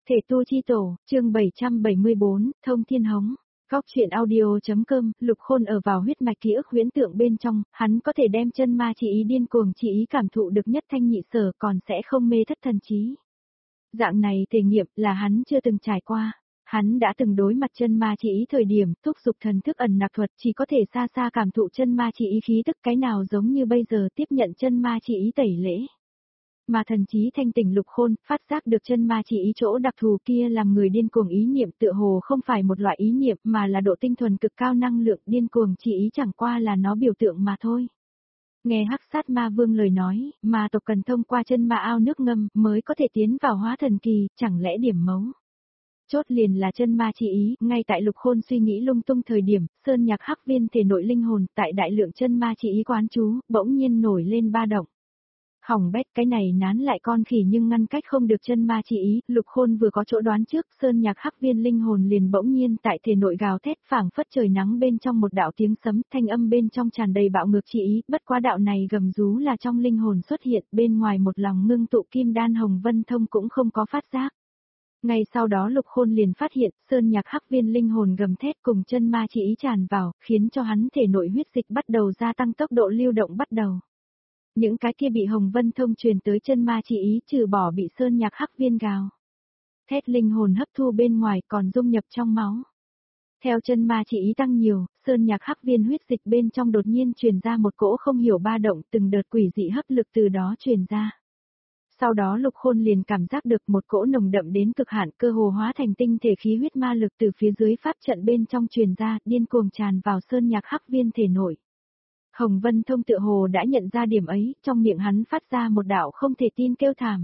Thể tu chi tổ, chương 774, Thông Thiên Hống. Góc truyện audio.com, Lục Khôn ở vào huyết mạch ký ức huyễn tượng bên trong, hắn có thể đem chân ma chi ý điên cuồng chi ý cảm thụ được nhất thanh nhị sở, còn sẽ không mê thất thần trí. Dạng này thể nghiệm là hắn chưa từng trải qua. Hắn đã từng đối mặt chân ma chi ý thời điểm, thúc dục thần thức ẩn nặc thuật chỉ có thể xa xa cảm thụ chân ma chi ý khí tức, cái nào giống như bây giờ tiếp nhận chân ma chi ý tẩy lễ. Mà thần trí thanh tỉnh Lục Khôn, phát giác được chân ma chi ý chỗ đặc thù kia làm người điên cuồng ý niệm tựa hồ không phải một loại ý niệm mà là độ tinh thuần cực cao năng lượng, điên cuồng chi ý chẳng qua là nó biểu tượng mà thôi. Nghe Hắc Sát Ma Vương lời nói, ma tộc cần thông qua chân ma ao nước ngâm mới có thể tiến vào hóa thần kỳ, chẳng lẽ điểm mấu chốt liền là chân ma chi ý. Ngay tại Lục Khôn suy nghĩ lung tung thời điểm, Sơn Nhạc Hắc Viên thể nội linh hồn tại đại lượng chân ma chi ý quán chú, bỗng nhiên nổi lên ba động. Hỏng bét, cái này nán lại con khỉ nhưng ngăn cách không được chân ma chi ý. Lục Khôn vừa có chỗ đoán trước, Sơn Nhạc Hắc Viên linh hồn liền bỗng nhiên tại thể nội gào thét, phảng phất trời nắng bên trong một đạo tiếng sấm, thanh âm bên trong tràn đầy bạo ngược chi ý, bất quá đạo này gầm rú là trong linh hồn xuất hiện, bên ngoài một lòng ngưng tụ kim đan Hồng Vân Thông cũng không có phát giác. Ngay sau đó Lục Khôn liền phát hiện, Sơn Nhạc Hắc Viên linh hồn gầm thét cùng chân ma chi ý tràn vào, khiến cho hắn thể nội huyết dịch bắt đầu gia tăng tốc độ lưu động bắt đầu. Những cái kia bị Hồng Vân Thông truyền tới chân ma chi ý trừ bỏ bị Sơn Nhạc Hắc Viên gào thét linh hồn hấp thu bên ngoài còn dung nhập trong máu. Theo chân ma chi ý tăng nhiều, Sơn Nhạc Hắc Viên huyết dịch bên trong đột nhiên truyền ra một cỗ không hiểu ba động, từng đợt quỷ dị hấp lực từ đó truyền ra. Sau đó Lục Khôn liền cảm giác được một cỗ nồng đậm đến cực hạn, cơ hồ hóa thành tinh thể khí huyết ma lực từ phía dưới pháp trận bên trong truyền ra, điên cuồng tràn vào Sơn Nhạc Hắc Viên thể nội. Hồng Vân Thông tựa hồ đã nhận ra điểm ấy, trong miệng hắn phát ra một đạo không thể tin kêu thảm.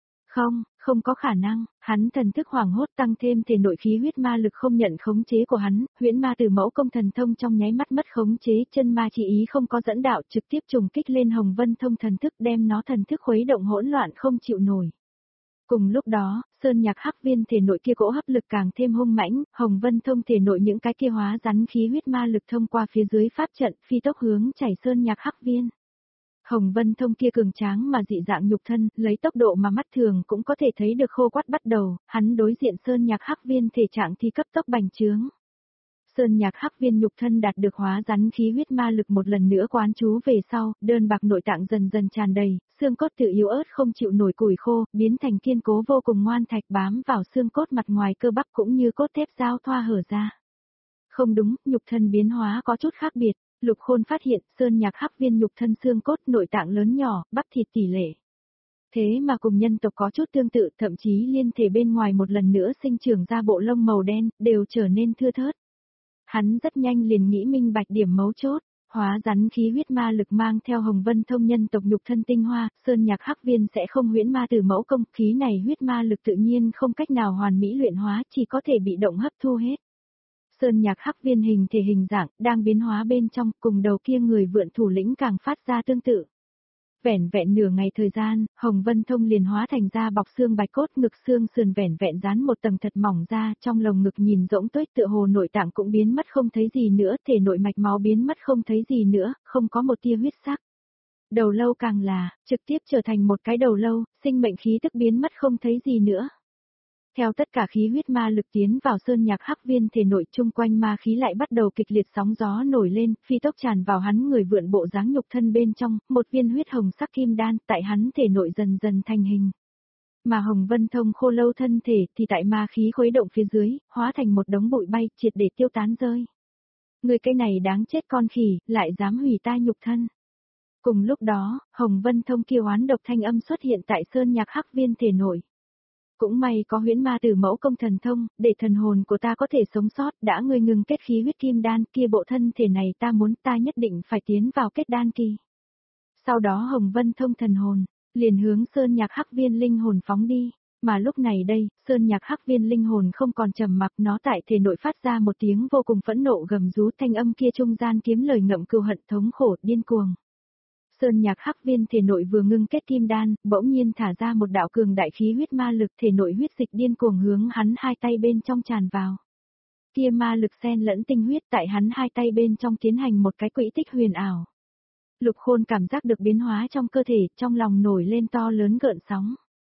Không có khả năng, hắn thần thức hoảng hốt tăng thêm thể nội khí huyết ma lực không nhận khống chế của hắn, huyễn ma từ mẫu công thần thông trong nháy mắt mất khống chế, chân ma chi ý không có dẫn đạo trực tiếp trùng kích lên Hồng Vân Thông thần thức đem nó thần thức khuấy động hỗn loạn không chịu nổi. Cùng lúc đó, Sơn Nhạc Hắc Viên thể nội kia cỗ hấp lực càng thêm hung mãnh, Hồng Vân Thông thể nội những cái kia hóa rắn khí huyết ma lực thông qua phía dưới pháp trận phi tốc hướng chảy Sơn Nhạc Hắc Viên. Hồng Vân Thông kia cường tráng mà dị dạng nhục thân, lấy tốc độ mà mắt thường cũng có thể thấy được khô quắt bắt đầu, hắn đối diện Sơn Nhạc Hắc Viên thể trạng thì cấp tốc bành trướng. Sơn Nhạc Hắc Viên nhục thân đạt được hóa rắn khí huyết ma lực một lần nữa quán chú về sau, đơn bạc nội tạng dần dần tràn đầy, xương cốt tự yếu ớt không chịu nổi củi khô, biến thành kiên cố vô cùng ngoan thạch bám vào xương cốt mặt ngoài cơ bắp cũng như cốt thép giao thoa hở ra. Không đúng, nhục thân biến hóa có chút khác biệt, Lục Khôn phát hiện Sơn Nhạc Hắc Viên nhục thân xương cốt nội tạng lớn nhỏ, bắp thịt tỷ lệ. Thế mà cùng nhân tộc có chút tương tự, thậm chí liên thể bên ngoài một lần nữa sinh trưởng ra bộ lông màu đen, đều trở nên thưa thớt. Hắn rất nhanh liền nghĩ minh bạch điểm mấu chốt, hóa rắn khí huyết ma lực mang theo Hồng Vân Thông nhân tộc nhục thân tinh hoa, Sơn Nhạc Hắc Viên sẽ không huyễn ma từ mẫu công, khí này huyết ma lực tự nhiên không cách nào hoàn mỹ luyện hóa, chỉ có thể bị động hấp thu hết. Sơn Nhạc Hắc Viên hình thể hình dạng, đang biến hóa bên trong, cùng đầu kia người vượn thủ lĩnh càng phát ra tương tự. Vẻn vẹn nửa ngày thời gian, Hồng Vân Thông liền hóa thành da bọc xương bạch cốt, ngực xương sườn vẻn vẹn dán một tầng thật mỏng ra, trong lồng ngực nhìn rỗng tuếch tựa hồ nội tạng cũng biến mất không thấy gì nữa, thể nội mạch máu biến mất không thấy gì nữa, không có một tia huyết sắc. Đầu lâu càng là, trực tiếp trở thành một cái đầu lâu, sinh mệnh khí tức biến mất không thấy gì nữa. Theo tất cả khí huyết ma lực tiến vào Sơn Nhạc Hắc Viên thể nội, chung quanh ma khí lại bắt đầu kịch liệt sóng gió nổi lên, phi tốc tràn vào hắn người vượn bộ dáng nhục thân bên trong, một viên huyết hồng sắc kim đan tại hắn thể nội dần dần thành hình. Mà Hồng Vân Thông khô lâu thân thể thì tại ma khí khuấy động phía dưới, hóa thành một đống bụi bay, triệt để tiêu tán rơi. Người cái này đáng chết con khỉ, lại dám hủy ta nhục thân. Cùng lúc đó, Hồng Vân Thông kia oán độc thanh âm xuất hiện tại Sơn Nhạc Hắc Viên thể nội. Cũng may có huyễn ma từ mẫu công thần thông, để thần hồn của ta có thể sống sót, đã ngươi ngừng kết khí huyết kim đan kia bộ thân thể này ta nhất định phải tiến vào kết đan kỳ. Sau đó Hồng Vân Thông thần hồn, liền hướng Sơn Nhạc Hắc Viên linh hồn phóng đi, mà lúc này đây, Sơn Nhạc Hắc Viên linh hồn không còn trầm mặc, nó tại thể nội phát ra một tiếng vô cùng phẫn nộ gầm rú, thanh âm kia trung gian kiếm lời ngậm cừu hận thống khổ điên cuồng. Sơn Nhạc Hắc Viên thể nội vừa ngưng kết kim đan, bỗng nhiên thả ra một đạo cường đại khí huyết ma lực, thể nội huyết dịch điên cuồng hướng hắn hai tay bên trong tràn vào. Kia ma lực xen lẫn tinh huyết tại hắn hai tay bên trong tiến hành một cái quỹ tích huyền ảo. Lục Khôn cảm giác được biến hóa trong cơ thể, trong lòng nổi lên to lớn gợn sóng.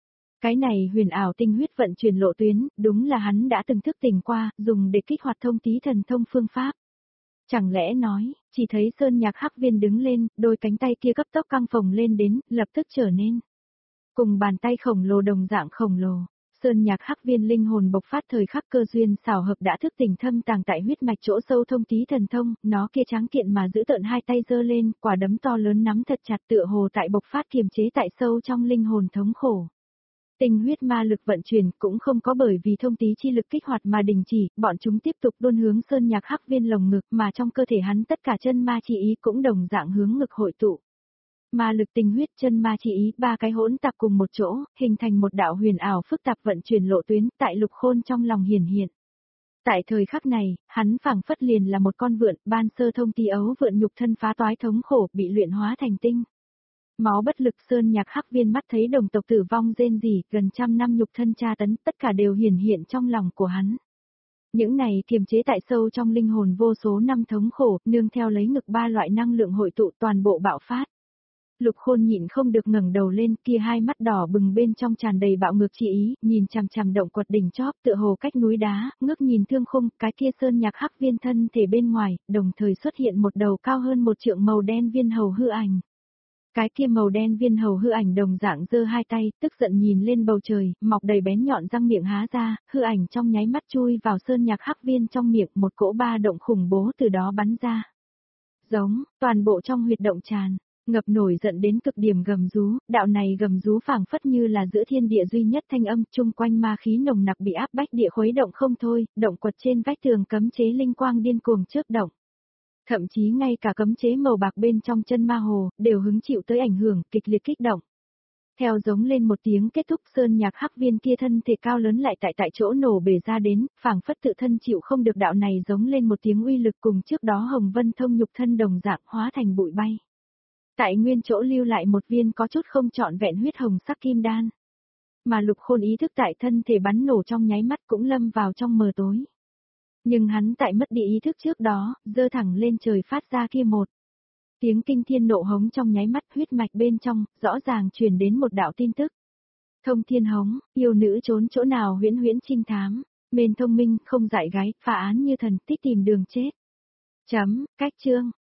Cái này huyền ảo tinh huyết vận chuyển lộ tuyến, đúng là hắn đã từng thức tỉnh qua, dùng để kích hoạt thông tí thần thông phương pháp. Chẳng lẽ nói, chỉ thấy Sơn Nhạc Hắc Viên đứng lên, đôi cánh tay kia cấp tốc căng phồng lên đến, lập tức trở nên cùng bàn tay khổng lồ đồng dạng khổng lồ. Sơn Nhạc Hắc Viên linh hồn bộc phát thời khắc cơ duyên xảo hợp đã thức tỉnh thâm tàng tại huyết mạch chỗ sâu thông tí thần thông, nó kia tráng kiện mà giữ tợn hai tay giơ lên, quả đấm to lớn nắm thật chặt tựa hồ tại bộc phát kiềm chế tại sâu trong linh hồn thống khổ. Tinh huyết ma lực vận chuyển cũng không có bởi vì thông tí chi lực kích hoạt mà đình chỉ, bọn chúng tiếp tục đôn hướng Sơn Nhạc Hắc Viên lồng ngực mà trong cơ thể hắn tất cả chân ma chi ý cũng đồng dạng hướng ngực hội tụ. Ma lực tinh huyết chân ma chi ý ba cái hỗn tạp cùng một chỗ, hình thành một đạo huyền ảo phức tạp vận chuyển lộ tuyến tại Lục Khôn trong lòng hiển hiện. Tại thời khắc này, hắn phảng phất liền là một con vượn, ban sơ thông tí ấu vượn nhục thân phá toái thống khổ bị luyện hóa thành tinh. Máu bất lực Sơn Nhạc Hắc Viên mắt thấy đồng tộc tử vong rên rỉ, gần trăm năm nhục thân tra tấn, tất cả đều hiển hiện trong lòng của hắn. Những này kiềm chế tại sâu trong linh hồn vô số năm thống khổ, nương theo lấy ngực ba loại năng lượng hội tụ toàn bộ bạo phát. Lục Khôn nhịn không được ngẩng đầu lên, kia hai mắt đỏ bừng bên trong tràn đầy bạo ngược chi ý, nhìn chằm chằm động quật đỉnh chóp tựa hồ cách núi đá, ngước nhìn Thương Khung, cái kia Sơn Nhạc Hắc Viên thân thể bên ngoài, đồng thời xuất hiện một đầu cao hơn một trượng màu đen viên hầu hư ảnh. Cái kia màu đen viên hầu hư ảnh đồng dạng giơ hai tay, tức giận nhìn lên bầu trời, mọc đầy bén nhọn răng miệng há ra, hư ảnh trong nháy mắt chui vào Sơn Nhạc Hắc Viên trong miệng, một cỗ ba động khủng bố từ đó bắn ra. Giống, toàn bộ trong huyệt động tràn, ngập nổi giận đến cực điểm gầm rú, đạo này gầm rú phảng phất như là giữa thiên địa duy nhất thanh âm, chung quanh ma khí nồng nặc bị áp bách địa khuấy động không thôi, động quật trên vách tường cấm chế linh quang điên cuồng chớp động. Thậm chí ngay cả cấm chế màu bạc bên trong chân ma hồ, đều hứng chịu tới ảnh hưởng, kịch liệt kích động. Theo giống lên một tiếng kết thúc Sơn Nhạc Hắc Viên kia thân thể cao lớn lại tại chỗ nổ bể ra đến, phảng phất tự thân chịu không được đạo này giống lên một tiếng uy lực cùng trước đó Hồng Vân Thông nhục thân đồng dạng hóa thành bụi bay. Tại nguyên chỗ lưu lại một viên có chút không trọn vẹn huyết hồng sắc kim đan. Mà Lục Khôn ý thức tại thân thể bắn nổ trong nháy mắt cũng lâm vào trong mờ tối. Nhưng hắn tại mất đi ý thức trước đó, giơ thẳng lên trời phát ra kia một tiếng kinh thiên nộ hống trong nháy mắt huyết mạch bên trong, rõ ràng truyền đến một đạo tin tức. Thông thiên hống, yêu nữ trốn chỗ nào huyễn huyễn trinh thám, mền thông minh, không dại gái, phá án như thần tích tìm đường chết. Cách chương.